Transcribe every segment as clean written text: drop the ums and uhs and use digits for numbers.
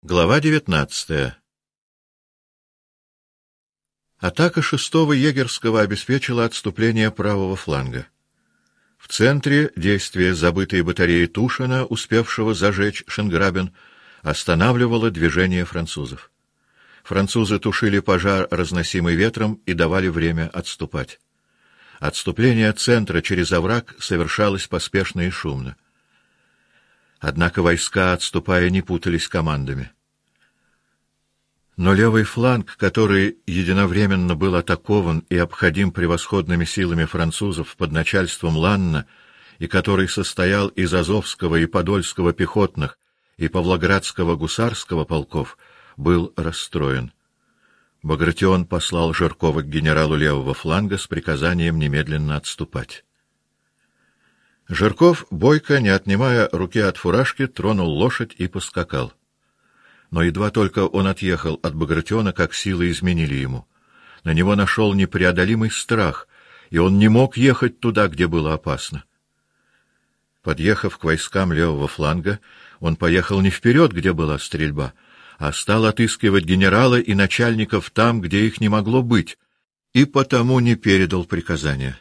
Глава 19. Атака 6-го егерского обеспечила отступление правого фланга. В центре действия забытой батареи Тушина, успевшего зажечь Шенграбен, останавливало движение французов. Французы тушили пожар, разносимый ветром, и давали время отступать. Отступление центра через овраг совершалось поспешно и шумно. Однако войска, отступая, не путались командами. Но левый фланг, который единовременно был атакован и обходим превосходными силами французов под начальством Ланна, и который состоял из Азовского и Подольского пехотных и Павлоградского гусарского полков, был расстроен. Багратион послал Жиркова к генералу левого фланга с приказанием немедленно отступать. Жирков, бойко, не отнимая руки от фуражки, тронул лошадь и поскакал. Но едва только он отъехал от Багратиона, как силы изменили ему. На него нашел непреодолимый страх, и он не мог ехать туда, где было опасно. Подъехав к войскам левого фланга, он поехал не вперед, где была стрельба, а стал отыскивать генерала и начальников там, где их не могло быть, и потому не передал приказания.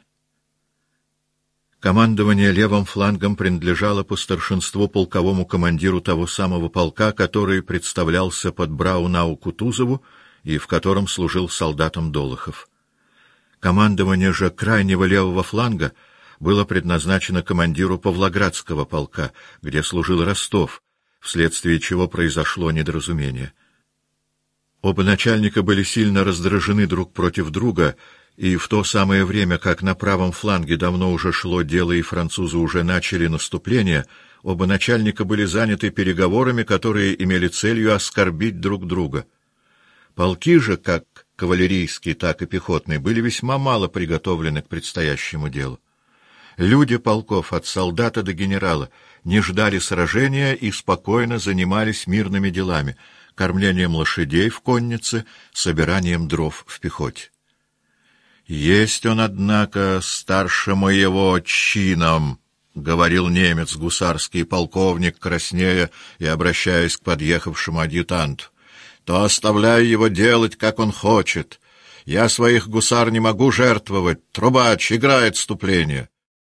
Командование левым флангом принадлежало по старшинству полковому командиру того самого полка, который представлялся под Браунау-Кутузову и в котором служил солдатом Долохов. Командование же крайнего левого фланга было предназначено командиру Павлоградского полка, где служил Ростов, вследствие чего произошло недоразумение. Оба начальника были сильно раздражены друг против друга, и в то самое время, как на правом фланге давно уже шло дело и французы уже начали наступление, оба начальника были заняты переговорами, которые имели целью оскорбить друг друга. Полки же, как кавалерийские, так и пехотные, были весьма мало приготовлены к предстоящему делу. Люди полков, от солдата до генерала, не ждали сражения и спокойно занимались мирными делами, кормлением лошадей в коннице, собиранием дров в пехоте. «Есть он, однако, старше моего чином», — говорил немец, гусарский полковник, краснея и обращаясь к подъехавшему адъютанту. «То оставляй его делать, как он хочет. Я своих гусар не могу жертвовать. Трубач, играй отступление».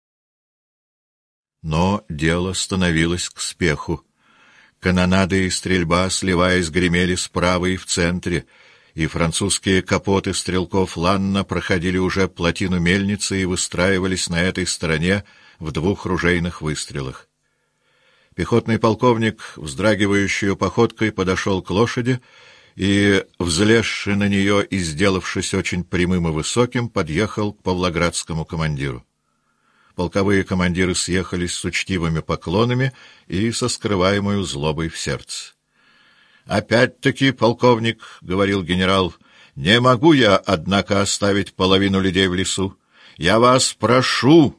Но дело становилось к спеху. Канонада и стрельба, сливаясь, гремели справа и в центре, и французские капоты стрелков Ланна проходили уже плотину мельницы и выстраивались на этой стороне в 2 ружейных выстрелах. Пехотный полковник, вздрагивающей походкой, подошел к лошади и, взлезши на нее и сделавшись очень прямым и высоким, подъехал к павлоградскому командиру. Полковые командиры съехались с учтивыми поклонами и со скрываемой злобой в сердце. «Опять-таки, полковник, — говорил генерал, — не могу я, однако, оставить половину людей в лесу. Я вас прошу,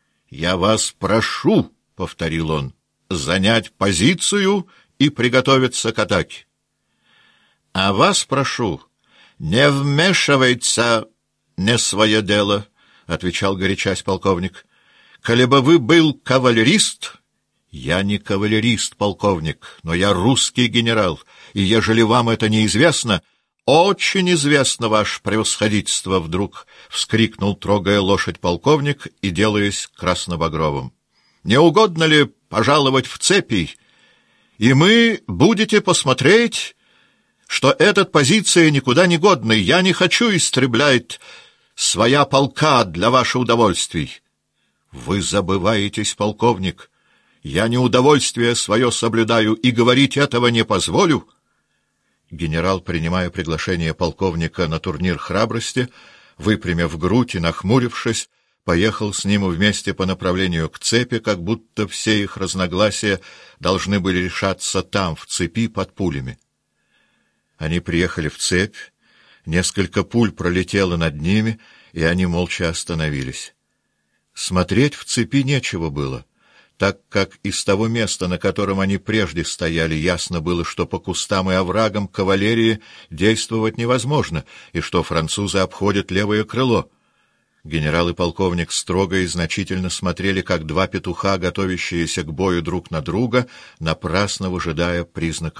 — повторил он, — занять позицию и приготовиться к атаке. А вас прошу, не вмешиваться не свое дело, — отвечал горячась полковник. Коли бы вы был кавалерист... «Я не кавалерист, полковник, но я русский генерал, и ежели вам это неизвестно...» «Очень известно, ваше превосходительство!» — вдруг вскрикнул, трогая лошадь полковник и делаясь краснобагровым. «Не угодно ли пожаловать в цепи? И мы будете посмотреть, что эта позиция никуда не годна, я не хочу истреблять своя полка для вашего удовольствия». «Вы забываетесь, полковник!» «Я неудовольствие свое соблюдаю и говорить этого не позволю». Генерал, принимая приглашение полковника на турнир храбрости, выпрямив грудь и нахмурившись, поехал с ним вместе по направлению к цепи, как будто все их разногласия должны были решаться там, в цепи, под пулями. Они приехали в цепь, несколько пуль пролетело над ними, и они молча остановились. Смотреть в цепи нечего было, так как из того места, на котором они прежде стояли, ясно было, что по кустам и оврагам кавалерии действовать невозможно, и что французы обходят левое крыло. Генерал и полковник строго и значительно смотрели, как 2 петуха, готовящиеся к бою друг на друга, напрасно выжидая признаков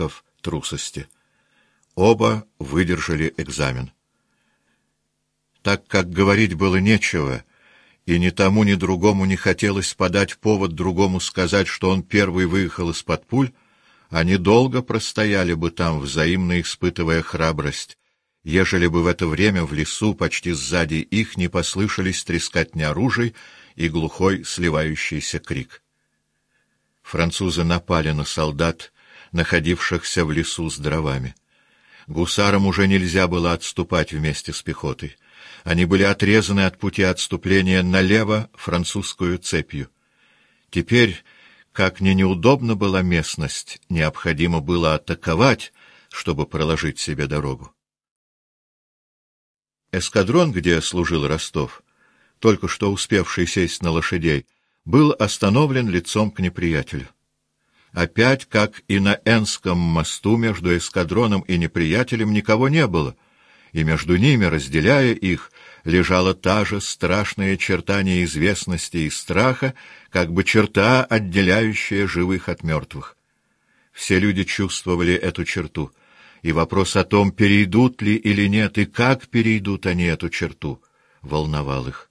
трусости. Оба выдержали экзамен. Так как говорить было нечего, и ни тому, ни другому не хотелось подать повод другому сказать, что он первый выехал из-под пуль, они долго простояли бы там, взаимно испытывая храбрость, ежели бы в это время в лесу почти сзади их не послышались трескотня ружей и глухой сливающийся крик. Французы напали на солдат, находившихся в лесу с дровами. Гусарам уже нельзя было отступать вместе с пехотой. Они были отрезаны от пути отступления налево французскую цепью. Теперь, как ни неудобна была местность, необходимо было атаковать, чтобы проложить себе дорогу. Эскадрон, где служил Ростов, только что успевший сесть на лошадей, был остановлен лицом к неприятелю. Опять, как и на Энском мосту, между эскадроном и неприятелем никого не было, и между ними, разделяя их, лежала та же страшная черта неизвестности и страха, как бы черта, отделяющая живых от мертвых. Все люди чувствовали эту черту, и вопрос о том, перейдут ли или нет, и как перейдут они эту черту, волновал их.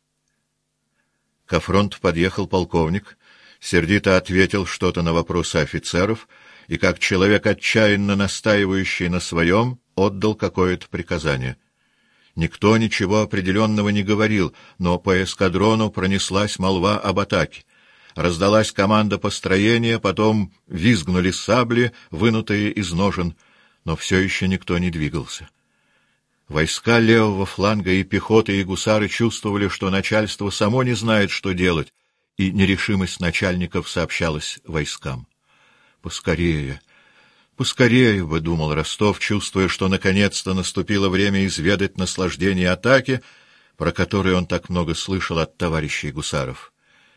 Ко фронту подъехал полковник, сердито ответил что-то на вопросы офицеров и, как человек, отчаянно настаивающий на своем, отдал какое-то приказание. Никто ничего определенного не говорил, но по эскадрону пронеслась молва об атаке. Раздалась команда построения, потом визгнули сабли, вынутые из ножен, но все еще никто не двигался. Войска левого фланга и пехота, и гусары чувствовали, что начальство само не знает, что делать, и нерешимость начальников сообщалась войскам. «Поскорее, поскорее бы», — думал Ростов, чувствуя, что наконец-то наступило время изведать наслаждение атаки, про которое он так много слышал от товарищей гусаров.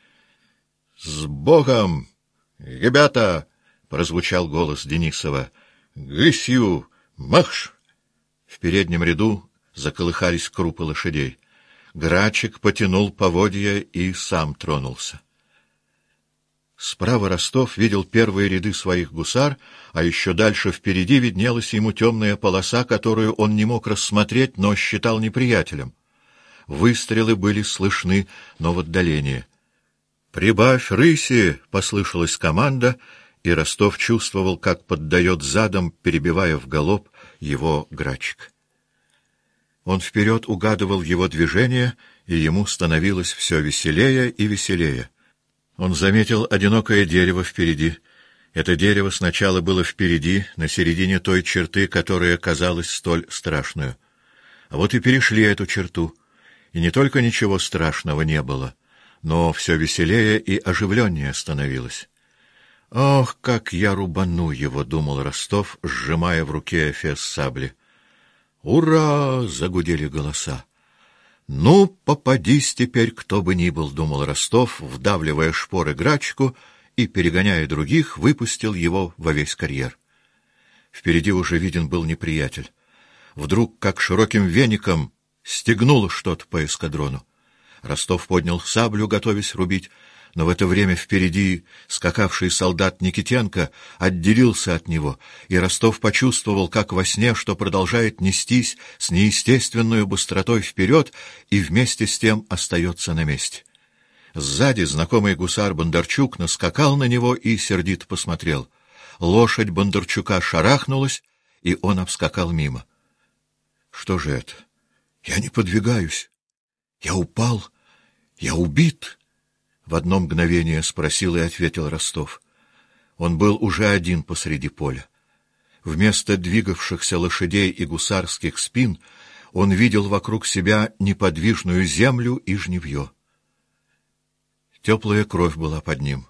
«С Богом, ребята!» — прозвучал голос Денисова. «Гысью! Марш!» В переднем ряду заколыхались крупы лошадей. Грачик потянул поводья и сам тронулся. Справа Ростов видел первые ряды своих гусар, а еще дальше впереди виднелась ему темная полоса, которую он не мог рассмотреть, но считал неприятелем. Выстрелы были слышны, но в отдалении. «Прибавь рыси!» — послышалась команда, и Ростов чувствовал, как поддает задом, перебивая в галоп, его Грачик. Он вперед угадывал его движение, и ему становилось все веселее и веселее. Он заметил одинокое дерево впереди. Это дерево сначала было впереди, на середине той черты, которая казалась столь страшную. А вот и перешли эту черту, и не только ничего страшного не было, но все веселее и оживленнее становилось. «Ох, как я рубану его!» — думал Ростов, сжимая в руке эфес сабли. «Ура!» — загудели голоса. «Ну, попадись теперь, кто бы ни был», — думал Ростов, вдавливая шпоры Грачику и, перегоняя других, выпустил его во весь карьер. Впереди уже виден был неприятель. Вдруг, как широким веником, стегнуло что-то по эскадрону. Ростов поднял саблю, готовясь рубить, но в это время впереди скакавший солдат Никитенко отделился от него, и Ростов почувствовал, как во сне, что продолжает нестись с неестественной быстротой вперед и вместе с тем остается на месте. Сзади знакомый гусар Бондарчук наскакал на него и сердито посмотрел. Лошадь Бондарчука шарахнулась, и он обскакал мимо. «Что же это? Я не подвигаюсь. Я упал. Я убит!» В одно мгновение спросил и ответил Ростов. Он был уже один посреди поля. Вместо двигавшихся лошадей и гусарских спин он видел вокруг себя неподвижную землю и жнивье. Теплая кровь была под ним.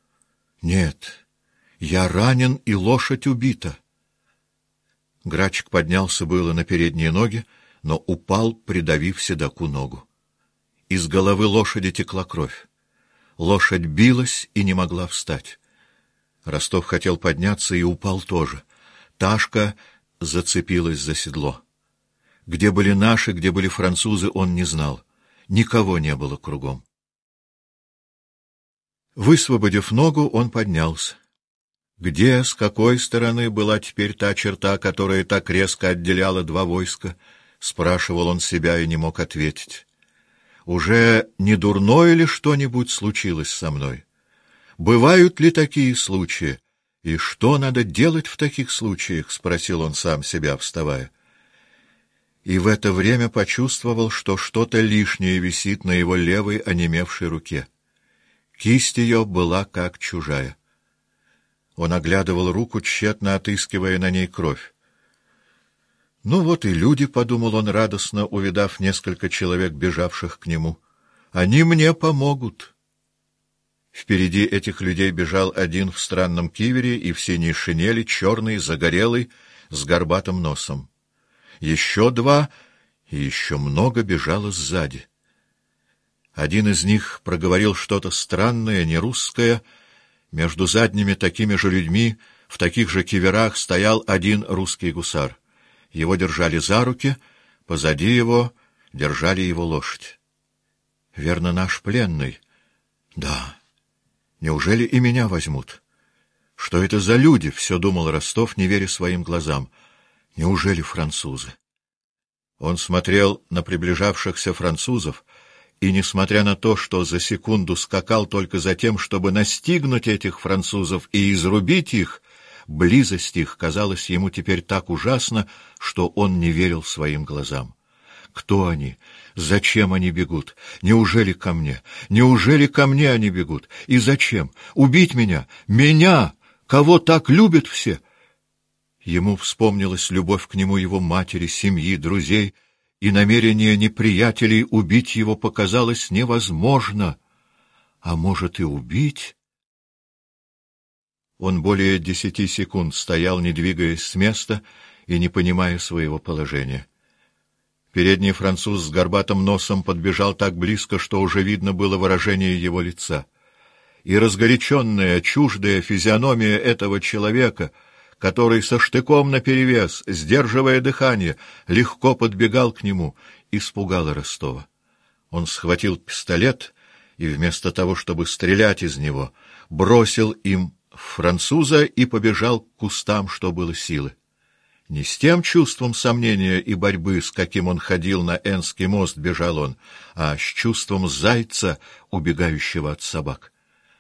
«Нет, я ранен, и лошадь убита». Грачик поднялся было на передние ноги, но упал, придавив седоку ногу. Из головы лошади текла кровь. Лошадь билась и не могла встать. Ростов хотел подняться и упал тоже. Ташка зацепилась за седло. Где были наши, где были французы, он не знал. Никого не было кругом. Высвободив ногу, он поднялся. Где, с какой стороны была теперь та черта, которая так резко отделяла два войска? Спрашивал он себя и не мог ответить. Уже не дурное ли что-нибудь случилось со мной? Бывают ли такие случаи? И что надо делать в таких случаях? Спросил он сам себя, вставая. И в это время почувствовал, что что-то лишнее висит на его левой онемевшей руке. Кисть ее была как чужая. Он оглядывал руку, тщетно отыскивая на ней кровь. «Ну вот и люди», — подумал он радостно, увидав несколько человек, бежавших к нему. «Они мне помогут». Впереди этих людей бежал один в странном кивере и в синей шинели, черный, загорелый, с горбатым носом. Еще два и еще много бежало сзади. Один из них проговорил что-то странное, нерусское. Между задними такими же людьми, в таких же киверах, стоял один русский гусар. Его держали за руки, позади его держали его лошадь. Верно, наш пленный. Да. Неужели и меня возьмут? Что это за люди? Все думал Ростов, не веря своим глазам. Неужели французы? Он смотрел на приближавшихся французов, и, несмотря на то, что за секунду скакал только за тем, чтобы настигнуть этих французов и изрубить их, близость их казалась ему теперь так ужасна, что он не верил своим глазам. Кто они? Зачем они бегут? Неужели ко мне? Неужели ко мне они бегут? И зачем? Убить меня? Меня, кого так любят все? Ему вспомнилась любовь к нему его матери, семьи, друзей, и намерение неприятелей убить его показалось невозможно. А может и убить? Он более 10 секунд стоял, не двигаясь с места и не понимая своего положения. Передний француз с горбатым носом подбежал так близко, что уже видно было выражение его лица. И разгоряченная, чуждая физиономия этого человека, который со штыком наперевес, сдерживая дыхание, легко подбегал к нему, испугала Ростова. Он схватил пистолет и вместо того, чтобы стрелять из него, бросил им француза и побежал к кустам, что было силы. Не с тем чувством сомнения и борьбы, с каким он ходил на Энский мост, бежал он, а с чувством зайца, убегающего от собак.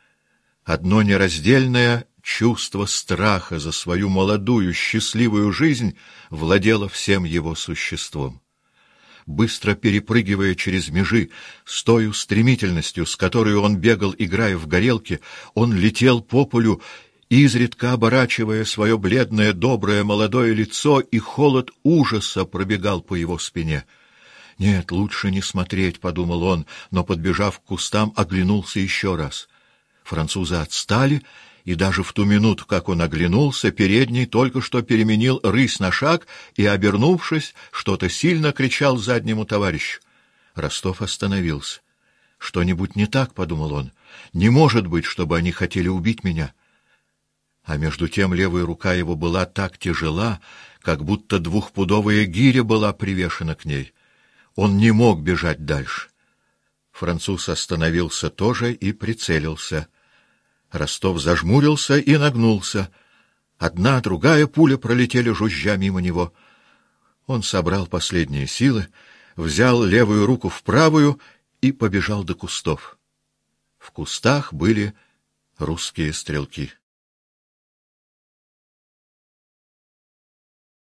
Одно нераздельное чувство страха за свою молодую, счастливую жизнь владело всем его существом. Быстро перепрыгивая через межи, с той стремительностью, с которой он бегал, играя в горелки, он летел по полю, изредка оборачивая свое бледное, доброе, молодое лицо, и холод ужаса пробегал по его спине. «Нет, лучше не смотреть», — подумал он, но, подбежав к кустам, оглянулся еще раз. Французы отстали, и даже в ту минуту, как он оглянулся, передний только что переменил рысь на шаг и, обернувшись, что-то сильно кричал заднему товарищу. Ростов остановился. «Что-нибудь не так», — подумал он. «Не может быть, чтобы они хотели убить меня». А между тем левая рука его была так тяжела, как будто двухпудовая гиря была привешена к ней. Он не мог бежать дальше. Француз остановился тоже и прицелился. Ростов зажмурился и нагнулся. Одна, другая пуля пролетели жужжа мимо него. Он собрал последние силы, взял левую руку в правую и побежал до кустов. В кустах были русские стрелки.